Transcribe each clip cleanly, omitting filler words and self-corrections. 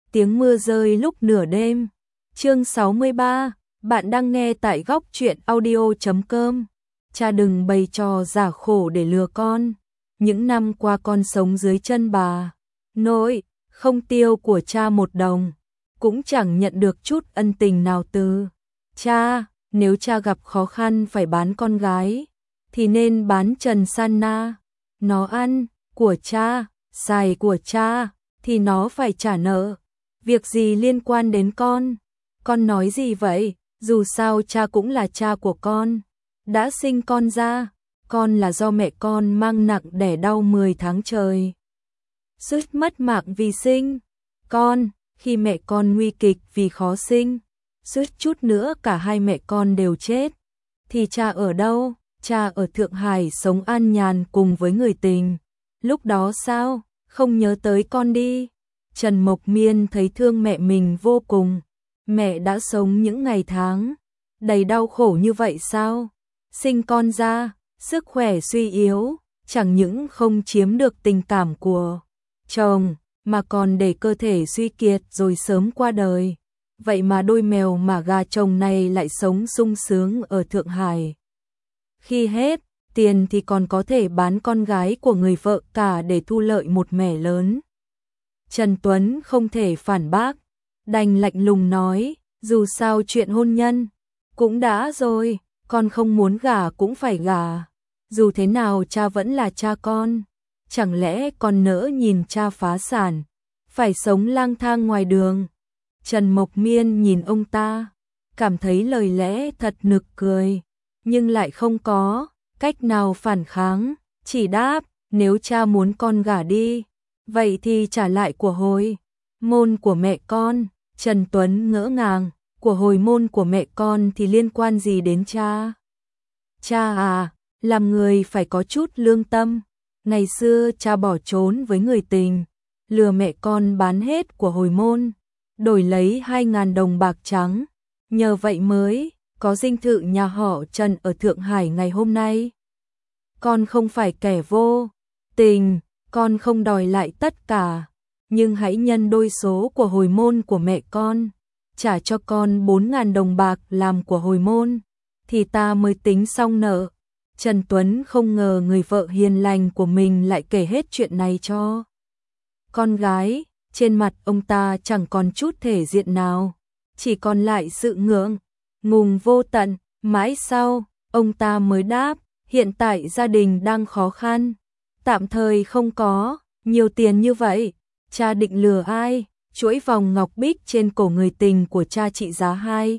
tiếng mưa rơi lúc nửa đêm. Chương 63, bạn đang nghe tại góc truyện audio.com. Cha đừng bày trò giả khổ để lừa con. Những năm qua con sống dưới chân bà nội, không tiêu của cha một đồng, cũng chẳng nhận được chút ân tình nào từ cha. Nếu cha gặp khó khăn phải bán con gái, thì nên bán Trần Sana. Nó ăn của cha, xài của cha, thì nó phải trả nợ. Việc gì liên quan đến con? Con nói gì vậy? Dù sao cha cũng là cha của con, đã sinh con ra. Con là do mẹ con mang nặng đẻ đau 10 tháng trời, suýt mất mạng vì sinh con. Khi mẹ con nguy kịch vì khó sinh, suýt chút nữa cả hai mẹ con đều chết, thì cha ở đâu? Cha ở Thượng Hải sống an nhàn cùng với người tình. Lúc đó sao không nhớ tới con đi? Trần Mộc Miên thấy thương mẹ mình vô cùng. Mẹ đã sống những ngày tháng đầy đau khổ như vậy sao? Sinh con ra, sức khỏe suy yếu, chẳng những không chiếm được tình cảm của chồng, mà còn để cơ thể suy kiệt rồi sớm qua đời. Vậy mà đôi mèo mà gà chồng này lại sống sung sướng ở Thượng Hải. Khi hết tiền thì còn có thể bán con gái của người vợ cả để thu lợi một mẻ lớn. Trần Tuấn không thể phản bác, đành lạnh lùng nói, dù sao chuyện hôn nhân cũng đã rồi, con không muốn gả cũng phải gả. Dù thế nào cha vẫn là cha con. Chẳng lẽ con nỡ nhìn cha phá sản, phải sống lang thang ngoài đường? Trần Mộc Miên nhìn ông ta, cảm thấy lời lẽ thật nực cười, nhưng lại không có cách nào phản kháng, chỉ đáp, nếu cha muốn con gả đi, vậy thì trả lại của hồi môn của mẹ con. Trần Tuấn ngỡ ngàng, của hồi môn của mẹ con thì liên quan gì đến cha? Cha à, làm người phải có chút lương tâm. Ngày xưa cha bỏ trốn với người tình, lừa mẹ con bán hết của hồi môn, đổi lấy 2.000 đồng bạc trắng. Nhờ vậy mới có dinh thự nhà họ Trần ở Thượng Hải ngày hôm nay. Con không phải kẻ vô tình, con không đòi lại tất cả, nhưng hãy nhân đôi số của hồi môn của mẹ con, trả cho con 4.000 đồng bạc làm của hồi môn, thì ta mới tính xong nợ. Trần Tuấn không ngờ người vợ hiền lành của mình lại kể hết chuyện này cho con gái. Trên mặt ông ta chẳng còn chút thể diện nào, chỉ còn lại sự ngượng ngùng vô tận. Mãi sau, ông ta mới đáp, hiện tại gia đình đang khó khăn, tạm thời không có nhiều tiền như vậy. Cha định lừa ai? Chuỗi vòng ngọc bích trên cổ người tình của cha trị giá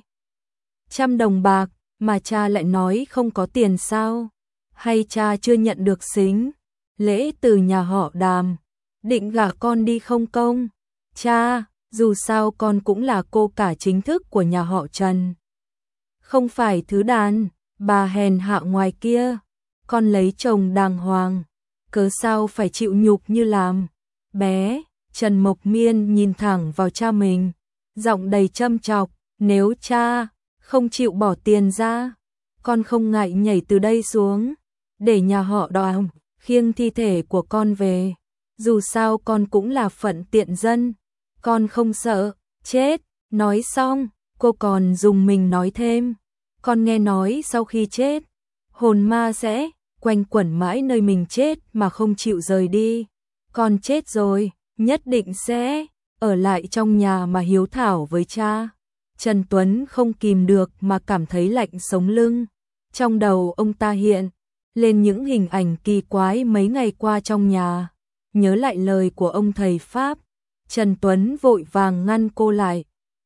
200 đồng bạc, mà cha lại nói không có tiền sao? Hay cha chưa nhận được sính lễ từ nhà họ Đàm, định gả con đi không công? Cha, dù sao con cũng là cô cả chính thức của nhà họ Trần, không phải thứ đàn bà hèn hạ ngoài kia. Con lấy chồng đàng hoàng, cớ sao phải chịu nhục như làm bé? Trần Mộc Miên nhìn thẳng vào cha mình, giọng đầy châm chọc, nếu cha không chịu bỏ tiền ra, con không ngại nhảy từ đây xuống, để nhà họ Đàm khiêng thi thể của con về. Dù sao con cũng là phận tiện dân, con không sợ chết. Nói xong, cô còn dùng mình nói thêm, con nghe nói sau khi chết, hồn ma sẽ quanh quẩn mãi nơi mình chết mà không chịu rời đi. Con chết rồi, nhất định sẽ ở lại trong nhà mà hiếu thảo với cha. Trần Tuấn không kìm được mà cảm thấy lạnh sống lưng. Trong đầu ông ta hiện lên những hình ảnh kỳ quái mấy ngày qua trong nhà. Nhớ lại lời của ông thầy Pháp, Trần Tuấn vội vàng ngăn cô lại.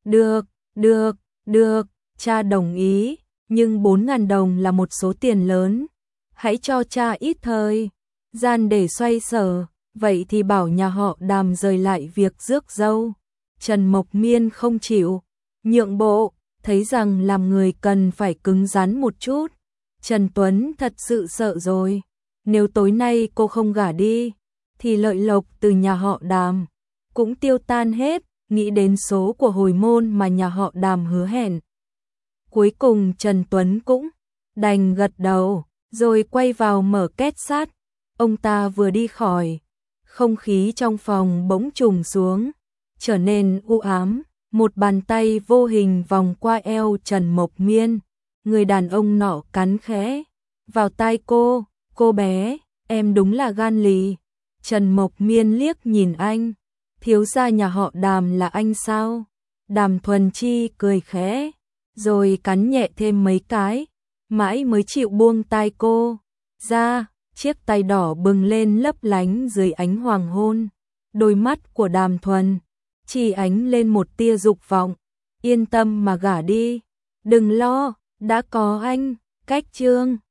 Được, cha đồng ý, nhưng 4.000 đồng là một số tiền lớn. Hãy cho cha ít thời gian để xoay sở. Vậy thì bảo nhà họ Đàm rời lại việc rước dâu. Trần Mộc Miên không chịu nhượng bộ, thấy rằng làm người cần phải cứng rắn một chút. Trần Tuấn thật sự sợ rồi. Nếu tối nay cô không gả đi, thì lợi lộc từ nhà họ Đàm cũng tiêu tan hết. Nghĩ đến số của hồi môn mà nhà họ Đàm hứa hẹn, cuối cùng Trần Tuấn cũng đành gật đầu, rồi quay vào mở két sắt. Ông ta vừa đi khỏi, không khí trong phòng bỗng trùng xuống. trở nên u ám, một bàn tay vô hình vòng qua eo Trần Mộc Miên, người đàn ông nọ cắn khẽ vào tai cô bé, em đúng là gan lì. Trần Mộc Miên liếc nhìn anh, thiếu gia nhà họ Đàm là anh sao? Đàm Thuần Chi cười khẽ, rồi cắn nhẹ thêm mấy cái, mãi mới chịu buông tai cô ra, chiếc tay đỏ bừng lên lấp lánh dưới ánh hoàng hôn. Đôi mắt của Đàm Thuần Chi ánh lên một tia dục vọng, yên tâm mà gả đi, đừng lo, đã có anh, cách Trương